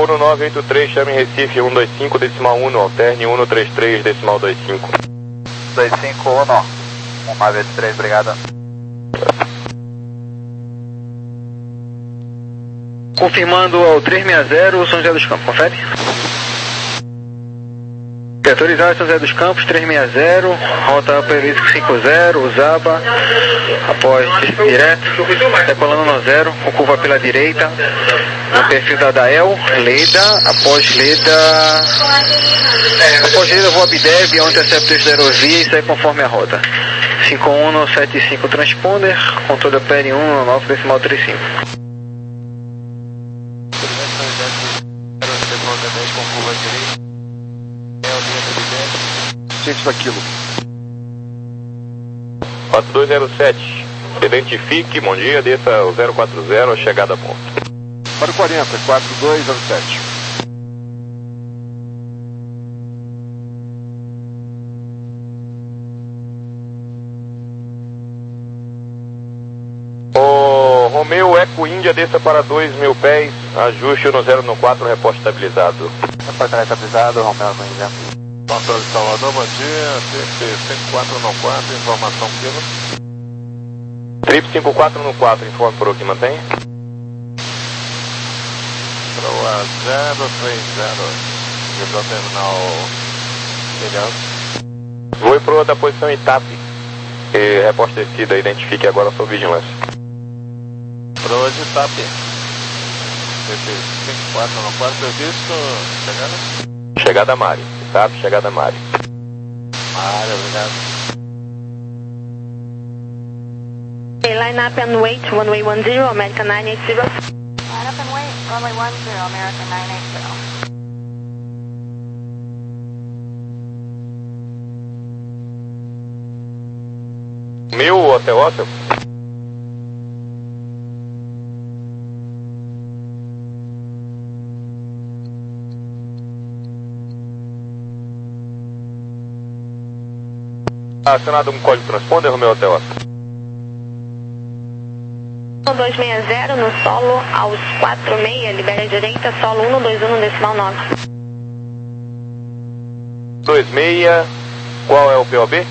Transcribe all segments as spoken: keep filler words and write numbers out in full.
um nove oito três, chame Recife um dois cinco, decimal um, alterne um três três, decimal dois cinco. dois cinco um, um nove oito três, obrigado. Confirmando ao trezentos e sessenta, São José dos Campos, confere? Autorizado São José dos Campos, trezentos e sessenta, rota Perisco cinco zero, Uzaba, após direto, decolando no zero, com curva pela direita, no perfil da Dael, Leda, após Leda, após Leda vou Abdev, ao interceptor da aerovia e sai conforme a rota. cinco um sete cinco transponder, controle P N um nove decimal trinta e cinco. Ciente daquilo. quatro dois zero sete, identifique, bom dia, desça o zero quatro zero, chegada a ponto. Para o quarenta, quatro dois zero sete. O Romeu Eco Índia, desça para dois mil pés, ajuste no zero no quatro, reposte estabilizado. Reporte estabilizado, Romeu Eco Índia. Controle de Salvador, bom dia, T P cinco quatro no quatro, informação pelo. Trip cinco quatro no quatro, informe por o que mantém. Proa zero três zero, chegou ao terminal Ilhão. Voe proa da posição Itape, e reposte descida, identifique agora a sua vigilância. Proa de T A P, T P cinco quatro no quatro, previsto, chegada? Chegada Mari, Itape, chegada Mari. Mari, obrigado. Line up and wait, runway one zero, American nine eight zero. Line up and wait, runway one zero, American nine eight zero. Mil, Hotel Hotel. Acionado um código transponder, Romeu Hotel Oscar. um dois seis zero no solo aos quatro seis, libera a direita, solo um dois um decimal nove. dois seis, qual é o P O B?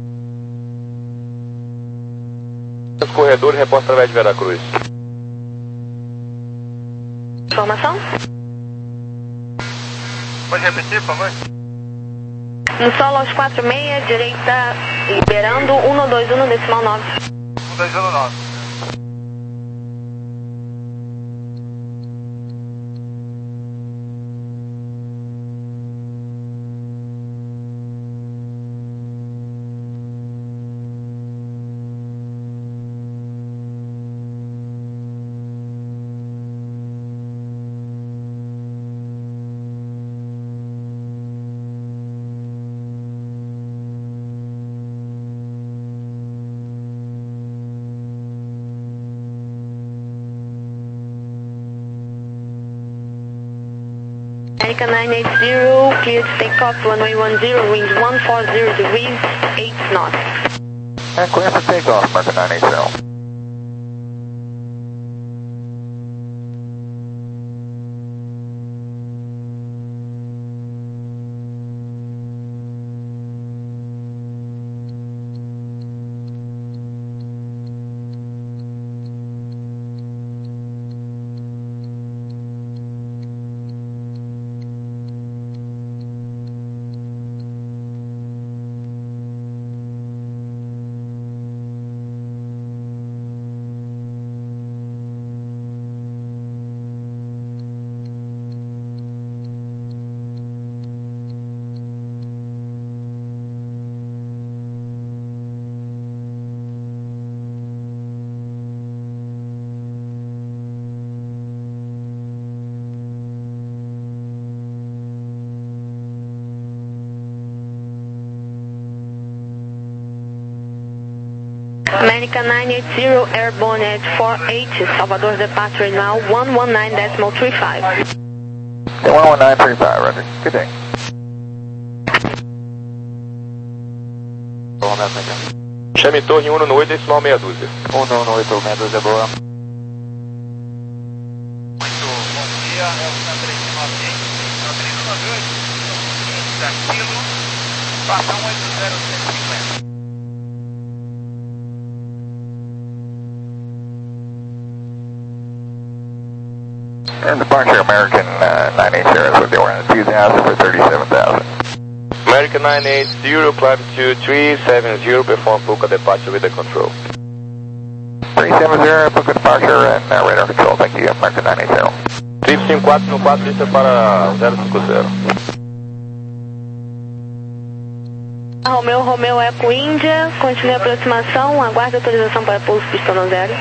Os corredores repostam através de Veracruz. Informação? Pode repetir, por favor? No solo aos quatro seis, direita, liberando um dois um decimal nove. um dois um nove. American nine eight zero, clear to take off, runway one zero, wind one four zero degrees, eight knots. É, clear for takeoff, American nine eight zero. American nine eight zero, airborne at four eight, Salvador departure now one one nine decimal three five. one one nine three five, roger. Good day. Bom, né, senhor? Chame torre um no oito, decimal meia dúzia. um no oito, meia dúzia, boa. Muito bom dia, é o três Ok. Então, três um nove oito, da Kilo, passa um oito zero cento e cinquenta. And departure American uh, nine eighty is with you. We're on two thousand for thirty-seven thousand. American nine eighty, climb to three seven zero, perform Puka departure with the control. three seven zero, Puka departure and uh, radar control. Thank you, American nine eighty. Trip cinco quatro no quatro, lista para zero cinco zero. Romeu, Romeu, Eco Índia, continue a aproximação, aguarde autorização para pouso pista no zero.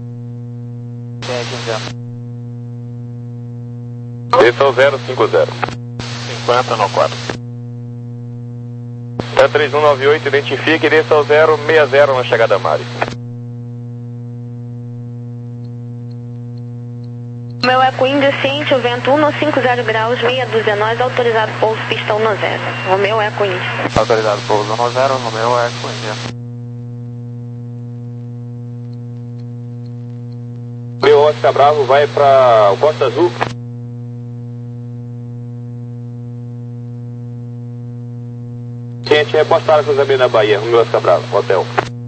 Desça ao zero cinco zero. cinquenta no quatro. T três um nove oito, identifique e desça ao zero seis zero na chegada a Mari. Romeu, Eco Índia, ciente, o vento um cinco zero graus, meia dúzia nós, autorizado pouso pista um zero. Romeu, Eco Índia. Autorizado pouso um zero, Romeu, Eco Índia. Meu Oscar Bravo vai para o Costa Azul. Gente, reposta para cruzamento da Bahia, Romeu Oscar Bravo, hotel.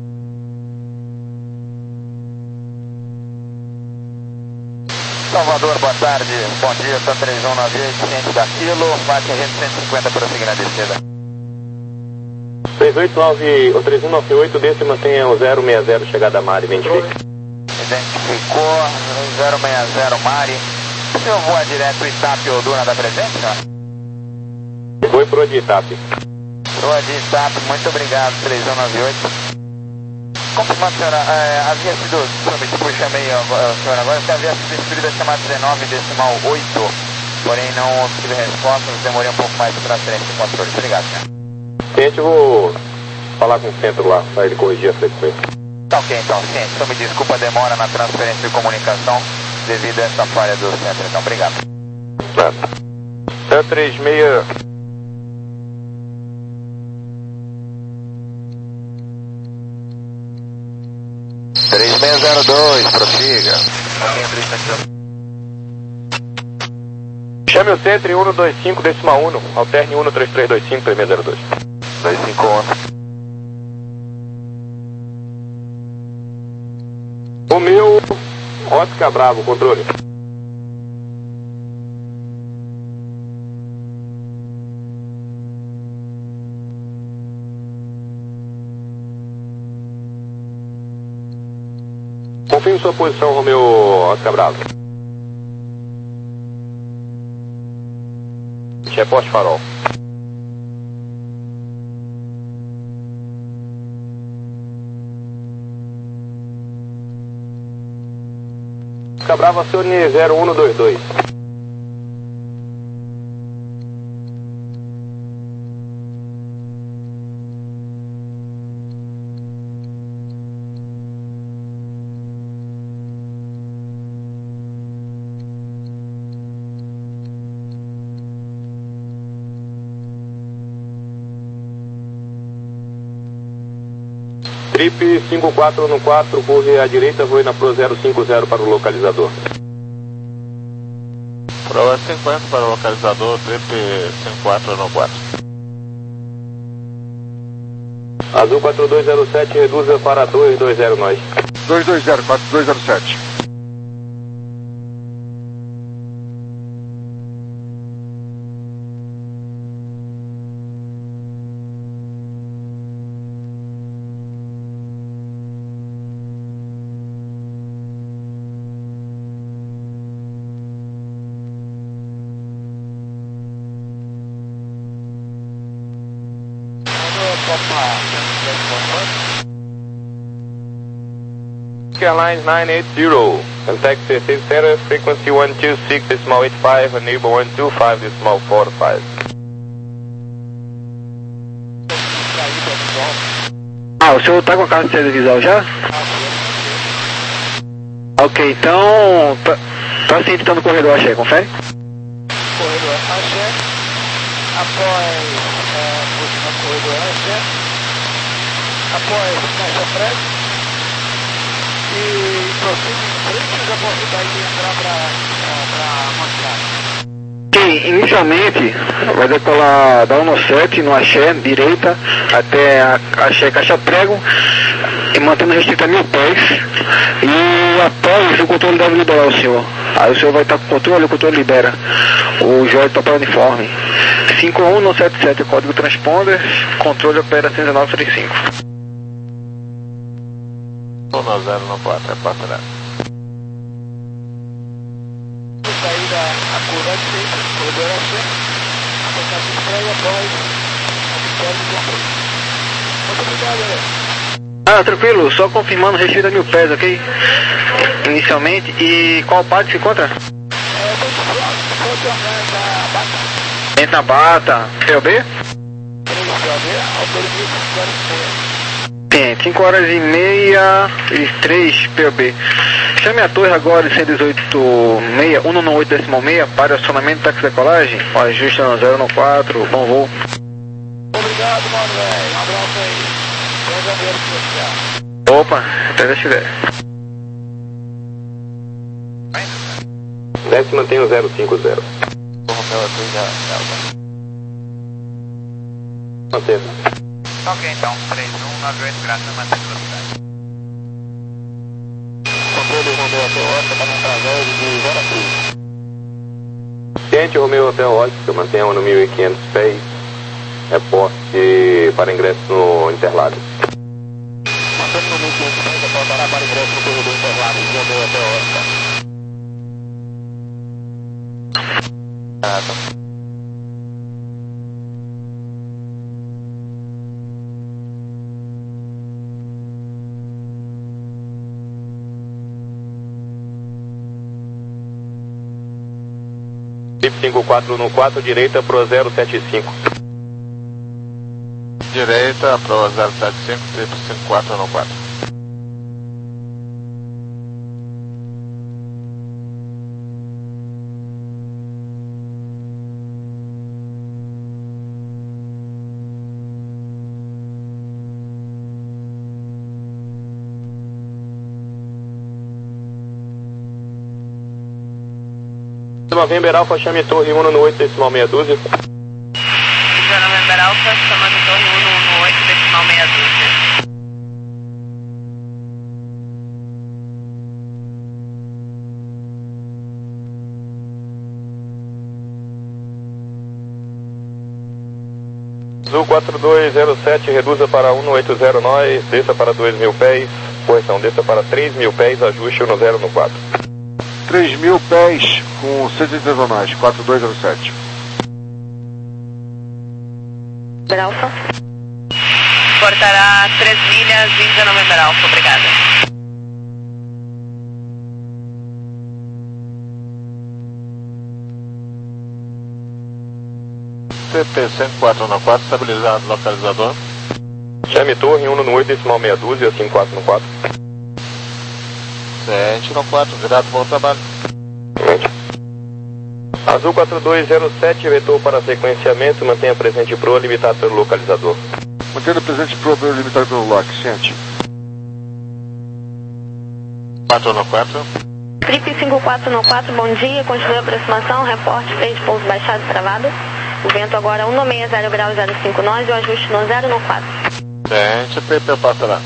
Salvador, boa tarde. Bom dia, T três um nove oito, ciente da Kilo, bate a rede cento e cinquenta para seguir na descida. três oito nove, ou três um nove oito, desce e mantenha o zero seis zero, chegada a Mari, identifique. Identificou, zero seis zero Mari. O senhor voa direto Itape ou Duna da presença? Foi pro de Itape. Voa de Itape, muito obrigado, três um nove oito. Confirmando, senhora, é, havia sido, tipo, eu chamei a, a senhora agora, que havia sido instruída a chamar dezenove decimal oito, porém não obtive resposta, demorei um pouco mais de transferência de controle. Obrigado, senhor. Gente, eu vou falar com o centro lá, para ele corrigir a frequência. Tá ok, então, ciente, só me desculpa a demora na transferência de comunicação devido a essa falha do centro, então, obrigado. Nada. T três seis... três seis zero dois, prossiga. Chame o centro em um dois cinco decimal um, alterne um três três dois cinco, três seis zero dois. dois cinco um. O meu, Oscar Bravo, controle. Confirme sua posição, Romeu Oscar Bravo. Reposte farol. Oscar Bravo, acione zero um dois dois. Trip cinco quatro no quatro, curve à direita, voe na Pro zero cinco zero para o localizador. Pro cinquenta para o localizador, trip cinco quatro no quatro. Azul quatro dois zero sete, reduza para dois dois zero nós. dois dois zero, quatro dois zero sete. Airlines nine eighty, contact State Center, frequency one two six decimal eight five, enable one two five decimal four five. Ah, o senhor tá com a carta de saída visual já? Ok, então, tá, tá sim, tá no corredor Axé, confere? Corredor Axé, após é, no corredor Axé, após caixa prédio, e prossiga em frente, já posso daí entrar para a montagem. Ok, inicialmente vai decolar da um sete no axé, direita, até a axé caixa prego, e mantendo restrito a mil pés. E após o controle deve liberar o senhor. Aí o senhor vai estar com o controle, o controle libera. O Jorge está para o uniforme. cinco um não sete sete, código transponder, controle opera cento e nove trinta e cinco. um zero no quatro, é quatro zero. Saída a curva direita, corredor axé, apontar de freio após a vitória do controle. Muito obrigado, galera. Ah, tranquilo, só confirmando restrito a mil pés, ok? Inicialmente, e qual parte se encontra? É, muito próximo, pode andar da Bata. Entra na Bata, P O B? três P O B, autorizado cinco horas e meia. Tem, cinco horas e meia e três P O B. Chame a torre agora de cento e dezoito seis, um nove oito decimal seis, para acionamento táxi decolagem, o ajuste no zero no quatro, bom voo. Obrigado, mano, velho. Um abraço aí. Bom janeiro especial. Opa, até deixa eu ver. Desce mantém o zero cinco zero. O Romeu aqui já já. Mantendo. Ok, então, três um nove oito, graças, mantém velocidade. Controle Romeu até o Oscar, para um trajeto de zero a três. Ciente Romeu Hotel Oscar, mantenha no mil e quinhentos pés. Reporte para ingresso no Interlagos. Mantendo no mil e quinhentos pés, reportará para ingresso no corredor Interlagos, Romeu até o Oscar. Ah, tá. Trip cinco quatro no quatro, direita pro zero sete cinco. Direita pro zero sete cinco, trip cinco quatro no quatro. November Alpha, chame torre um no oito decimal meia dúzia. November Alpha, chamando torre um no oito decimal meia dúzia. Azul quatro dois zero sete, reduza para um no oito zero nós, desça para dois mil pés, correção, desça para três mil pés, ajuste no zero no quatro. três mil pés com cento e trinta nós, quatro dois zero sete. Alfa. Portará três milhas, Índia November Alfa, obrigada. T P cinco quatro no quatro, estabilizado localizador. Chame torre um no oito decimal meia dúzia, cinco quatro no quatro. sete no quatro, virado, bom trabalho. Azul quatro dois zero sete, vetor para sequenciamento, mantenha presente proa, limitado pelo localizador. Mantendo presente proa, limitado pelo lock, ciente. quatro no quatro. Trip cinco quatro no quatro, bom dia, continue a aproximação, reporte três pouso baixado travado. O vento agora um seis zero grau zero cinco nós e o ajuste no zero no quatro. Gente, P P passa lá.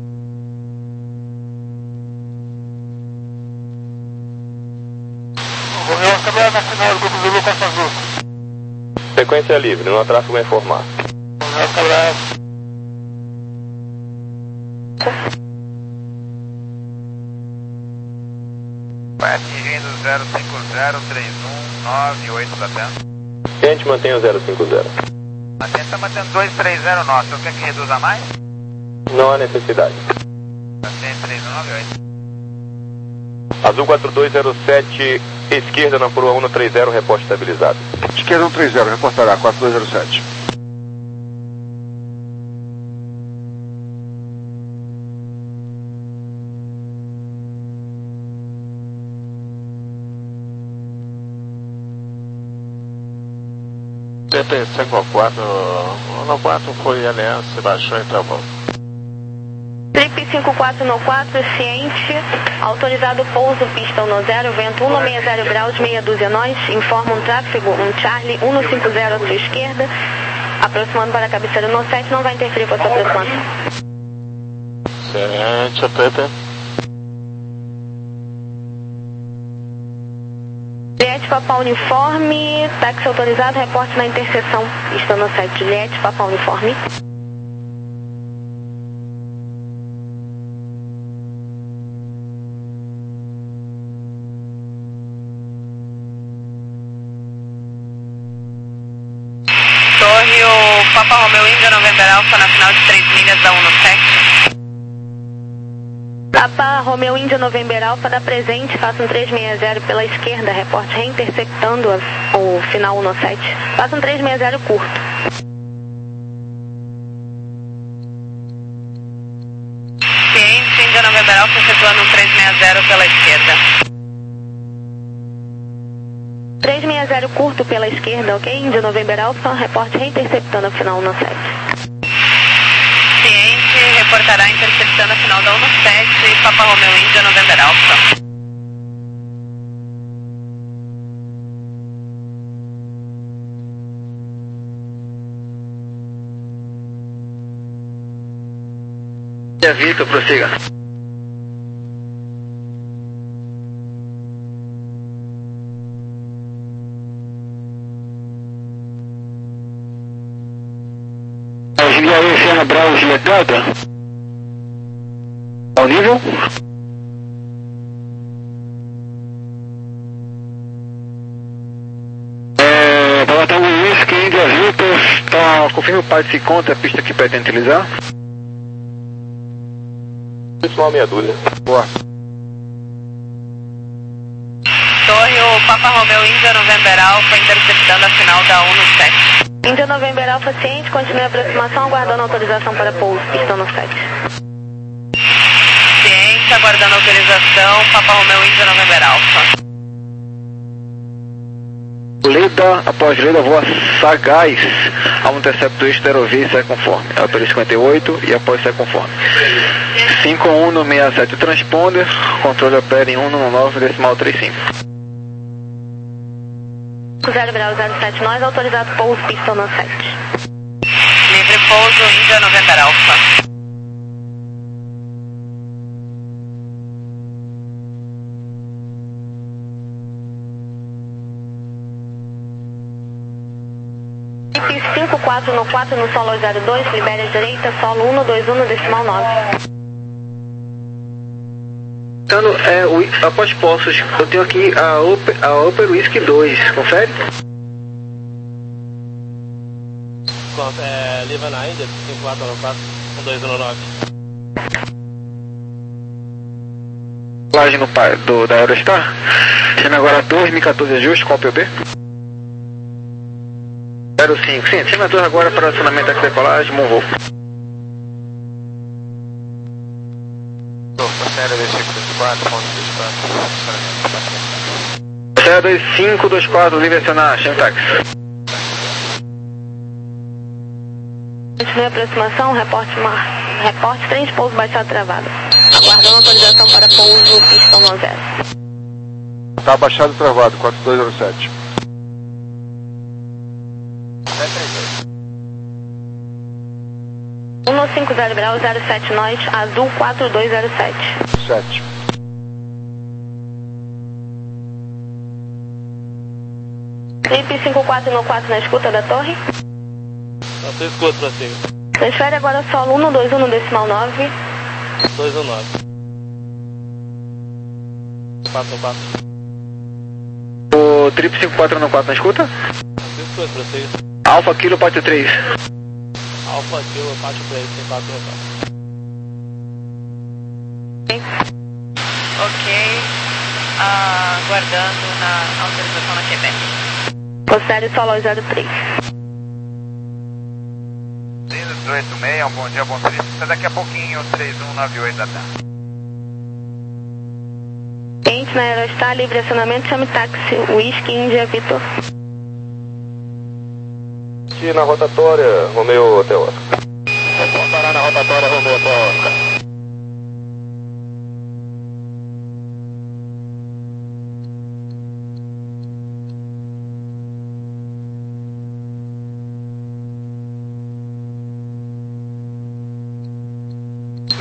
Romeu, câmera nacional do Grupo Zulu Costa Azul. Sequência livre, não há tráfego a informar. Romeu, câmera. Vai atingindo zero cinco zero três um nove oito da T E N. Ciente, mantenha o zero cinco zero. A T E N está mantendo dois três zero nosso, você quer que reduza mais? Não há necessidade. Mantém três um nove oito. Azul quatro dois zero sete, esquerda na proa um no três zero, reporte estabilizado. Esquerda um três zero, reportará, quatro dois zero sete. T P cinco quatro no quatro foi aliança, baixou e travou. Trip cinco quatro no quatro, ciente, autorizado pouso, pista um zero, vento um seis zero graus, meia dúzia nós, informa um tráfego, um Charlie um cinco zero à sua esquerda, aproximando para a cabeceira no sete, não vai interferir com a sua aproximação. Ciente, Pepe. Juliette, Papa Uniforme, táxi autorizado, reporte na interseção, pista no sete, Juliette, Papa Uniforme. Torre, o Papa Romeo Índia November Alpha na final de três milhas da um no sete. Papa Romeo Índia November Alpha da presente, faça um três seis zero pela esquerda, reporte reintersectando a, o final um no sete. Faça um três seis zero curto. Ciente, Índia November Alpha efetuando um três seis zero pela esquerda. três seis zero curto pela esquerda, ok? Índia November Alpha, reporte reinterceptando a final um no sete. Ciente, reportará interceptando a final da um no sete e Papa Romeo Índia November Alpha. Índia Vitor, prossiga. Julia Sena Bravo, Julia Delta. Ao nível? É, para botar o Whisky, Índia Vitor, tá, confirma o pai se conta a pista que pretende utilizar. Isso, meia dúzia. Boa. Torre, o Papa Romeo Índia November Alpha interceptando a final da um no sete. Índia November Alpha ciente, continue a aproximação, aguardando autorização para pouso, pista no sete. Ciente, aguardando autorização, Papa Romeo Índia November Alpha. Leda, após Leda, voa sagaz ao interceptor Esterovi e sai conforme. Altura cinquenta e oito e após sai conforme. cinco um no sessenta e sete transponder, controle opera em um no nove decimal trinta e cinco. zero grau zero sete nós, autorizado pouso, pista no sete. Livre pouso, Índia November Alpha. cinco quatro no quatro no solo zero dois, libere a direita, solo um no dois um no decimal nove. Então, é, o, após postos, eu tenho aqui a Upper, a Upper Whisky dois, confere? É, Liva na Índia, cinco quatro um quatro, um dois um nove. Laje no pai do, da Eurostar. Chama agora dois mil e quatorze ajuste, qual P O B? zero cinco, sim, chama dois agora para acionamento aqui da decolagem, Monvoo. Sério, dois cinco dois quatro, ponto dois quatro. zero dois cinco dois quatro, livre acionar, chama táxi. Continue a aproximação, reporte mar, reporte trem de pouso baixado travado. Aguardando autorização para pouso, pista um zero. Tá abaixado e travado, quatro dois zero sete. um no cinco zero grau zero sete nós, azul quatro dois zero sete. sete. Trip cinco quatro no quatro na escuta da torre. Não, você escuta pra cima. Transfere agora solo um no dois um no decimal nove. dois um nove. quatro um quatro. O Trip cinco quatro no quatro na escuta? Você escuta pra cima. Alfa Kilo Pátio três. Alfa Kilo Pátio três, cinco quatro um quatro. Ok. Ah, aguardando na autorização na Quebec. Considere solo zero três. dezoito seis, um bom dia, bom três. Até daqui a pouquinho, três um nove oito da tarde. Cliente na Aerostar, livre acionamento, chame táxi, Whisky, Índia, Vitor. Aqui na rotatória, Romeo Hotel Oscar. Vou parar na rotatória, Romeo Hotel Oscar.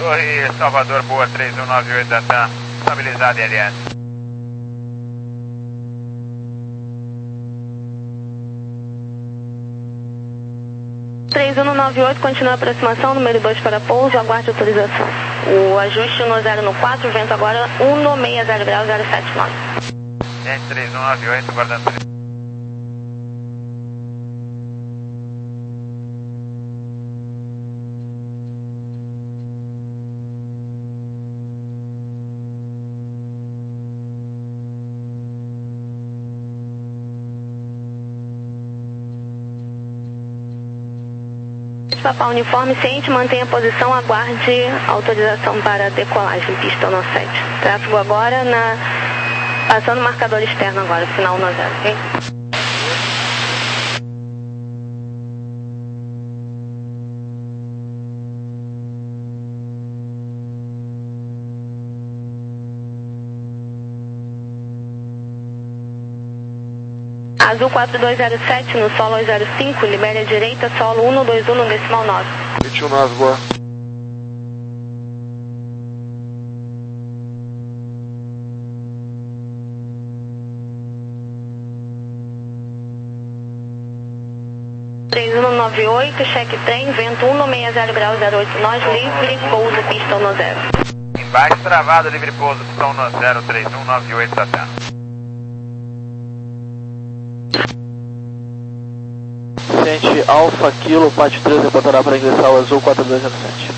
Torre Salvador, boa, três um nove oito da TAM, estabilizado em L S. três um nove oito, continua a aproximação, número dois para pouso, aguarde autorização. O ajuste no zero no quatro, vento agora um no meia zero grau zero sete nove. Gente, três um nove oito, guardando. Papá uniforme ciente, mantenha a posição, aguarde autorização para decolagem, pista no sete. Tráfego agora na... passando o marcador externo agora, final no zero, ok? Azul quatro dois zero sete no solo zero cinco, libere a direita, solo um dois um no decimal nove. vinte e um nove, boa. três um nove oito, cheque trem, vento um no meia zero grau zero oito nós, livre, pouso, pistão no zero. Embaixo travado, livre pouso, pistão no zero, três um nove oito da TAM. Ciente Alfa Kilo, Pátio três, reportará para ingressar o Azul quatro dois zero sete.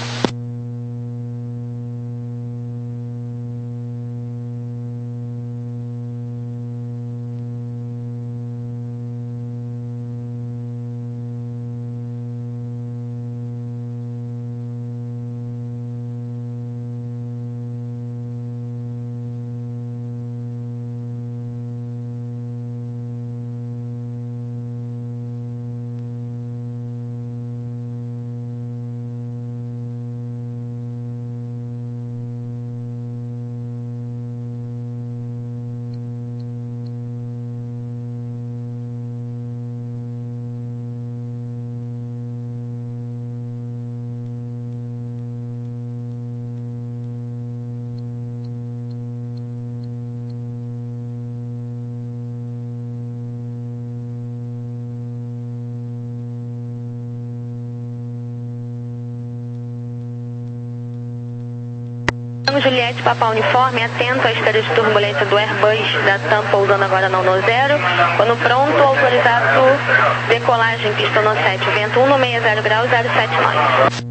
Juliette, Papa Uniforme, atento à esteira de turbulência do Airbus da TAM, pousando agora não no zero. Quando pronto, autorizado decolagem, pista no sete, vento um no meia zero grau zero sete nove.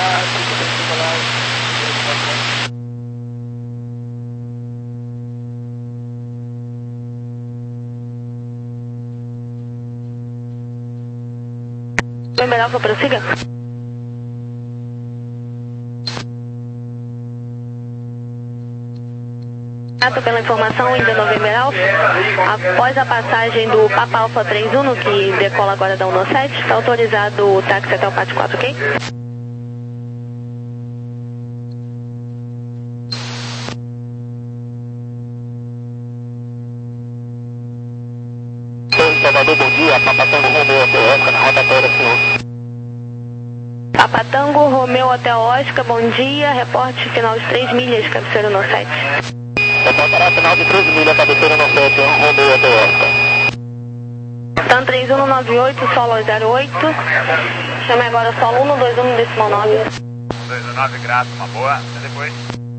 November Alpha, prossiga. Pela informação, Índia November Alpha, após a passagem do Papa Alpha três um, que decola agora da um no sete, está autorizado o táxi até o Pátio quatro, ok? Salvador, bom dia, Papatango Romeu até Oscar, na rotatória, senhor. Papatango Romeu até Oscar, bom dia, reporte final de três milhas, cabeceira no sete. Reportará final de treze milhas, cabeceira no sete, Romeu até Oscar. TAM três um nove oito, solo zero oito. Chame agora solo um dois um no decimal nove. um dois um nove, graça, uma boa. Até depois.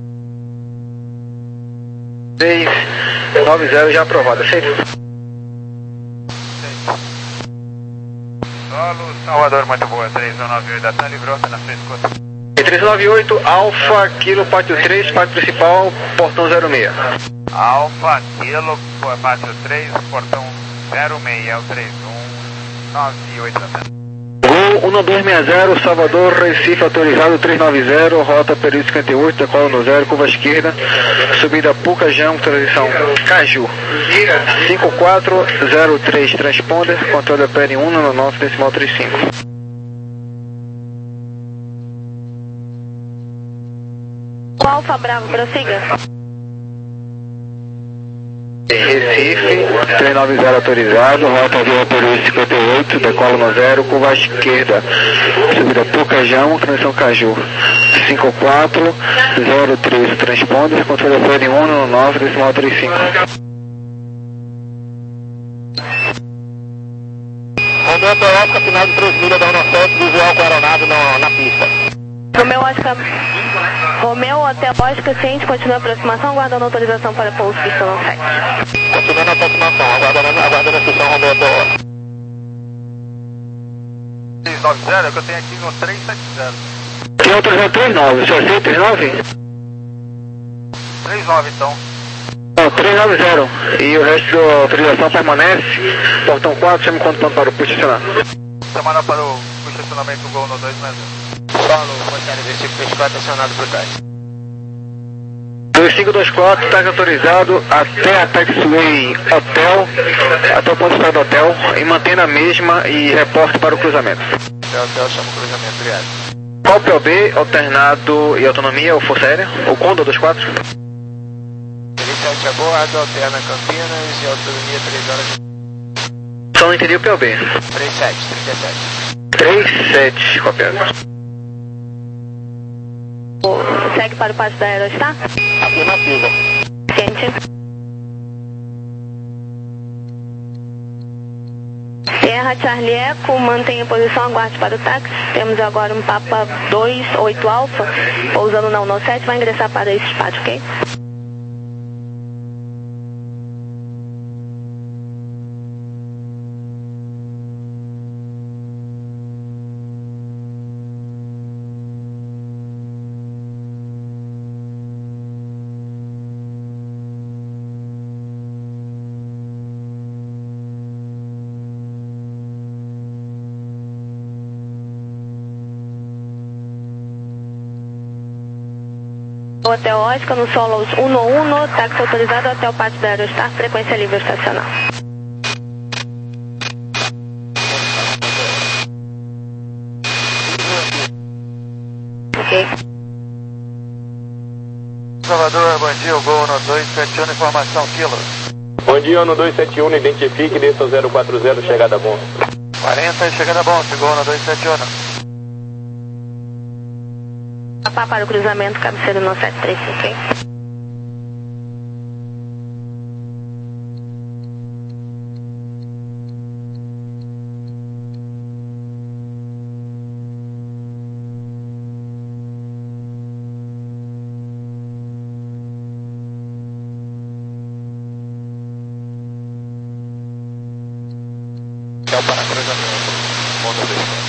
seis nove zero já aprovado, aceito? Solo Salvador, muito boa. três um nove oito da TAM, livrou, tá na frente, escuta. três nove oito, Alfa Kilo, Pátio três, pátio principal, portão zero seis. Alfa Kilo, pátio três, portão zero seis, é o três um nove oito da TAM. Gol um dois seis zero, Salvador, Recife, autorizado três nove zero, rota período cinquenta e oito, decola no zero, curva esquerda, subida Pucajão, transição Caju. cinco quatro zero três, transponder, controle opera em um no nove, decimal trinta e cinco. O Alfa Bravo, prossiga. Recife, três nove zero autorizado, rota via Peru cinquenta e oito, decola no zero, curva à esquerda, subida Pucajão, transição Caju, cinco quatro zero três, transponder, controle de um no nove, decimal trinta e cinco. Romeu Hotel Oscar, final de três milhas da um sete, visual com a aeronave na, na pista. Romeu Oscar, Romeu Hotel Oscar, ciente, continua a aproximação, aguardando autorização para pouso pista sete. Continuando a aproximação, aguardando, aguardando a instrução Romeu Hotel Oscar. três nove zero é o que eu tenho aqui no três sete zero. Tem autorização três nove, você aceita três nove? três nove então. Não, três nove zero. E o resto da autorização permanece. Portão quatro, chama quanto ponto para o estacionar. Chamada para o estacionamento Gol no dois mais um. Paulo, Rogério, versículo vinte e quatro, acionado por trás. dois cinco dois quatro, está autorizado até a Taxiway Hotel, até o ponto de entrada do hotel, e mantendo a mesma e reporte para o cruzamento. Até o hotel chama o cruzamento, obrigado. Qual P O B, alternado e autonomia ou força aérea? O Condor dois quatro? trinta e sete a bordo, alterna Campinas e autonomia três horas de... Só não entendi o P O B. trinta e sete, trinta e sete. trinta e sete, copiado. Segue para o pátio da Aerostar? Afirmativa. Ciente. Sierra Charlie Eco, mantenha a posição, aguarde para o táxi. Temos agora um Papa dois oito Alfa, pousando na um sete, vai ingressar para esse pátio, ok? Hotel Oscar, no Solos um um, táxi autorizado até o pátio da Aerostar, frequência livre estacional. Ok. Salvador, bom dia, o Gol no dois sete um, informação, Kilo. Bom dia, no dois sete um, identifique, desça zero quatro zero, chegada bom. quarenta, chegada bom, Gol no dois sete um. Papá para o cruzamento, cabeceiro no sete três cinco, ok? É o para cruzamento, Mondo dois sete.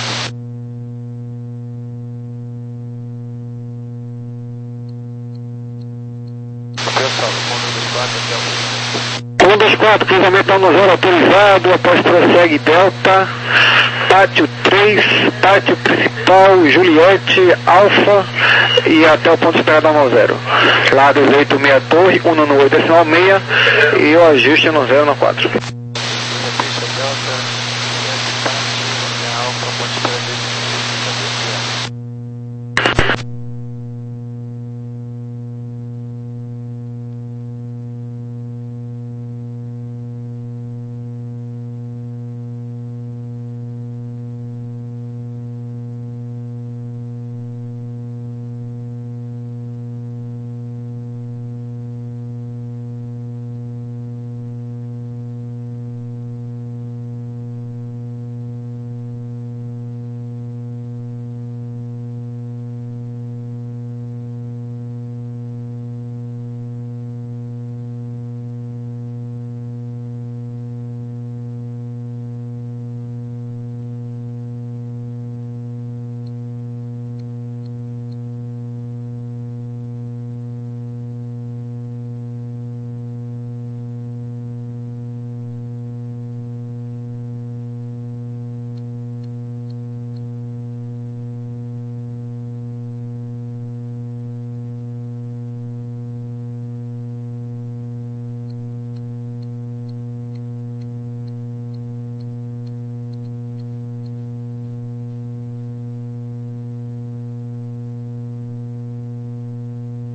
um dois quatro, cruzamento ao zero autorizado, após prossegue Delta, pátio três, pátio principal, Juliette, Alfa e até o ponto esperado ao zero. Lá dezoito meia torre, um no oito decimal seis e o ajuste no zero no quatro.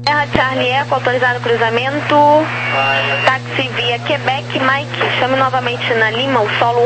Terra Charlie Eco, autorizado cruzamento. Táxi via Quebec, Mike, chame novamente na Lima, o solo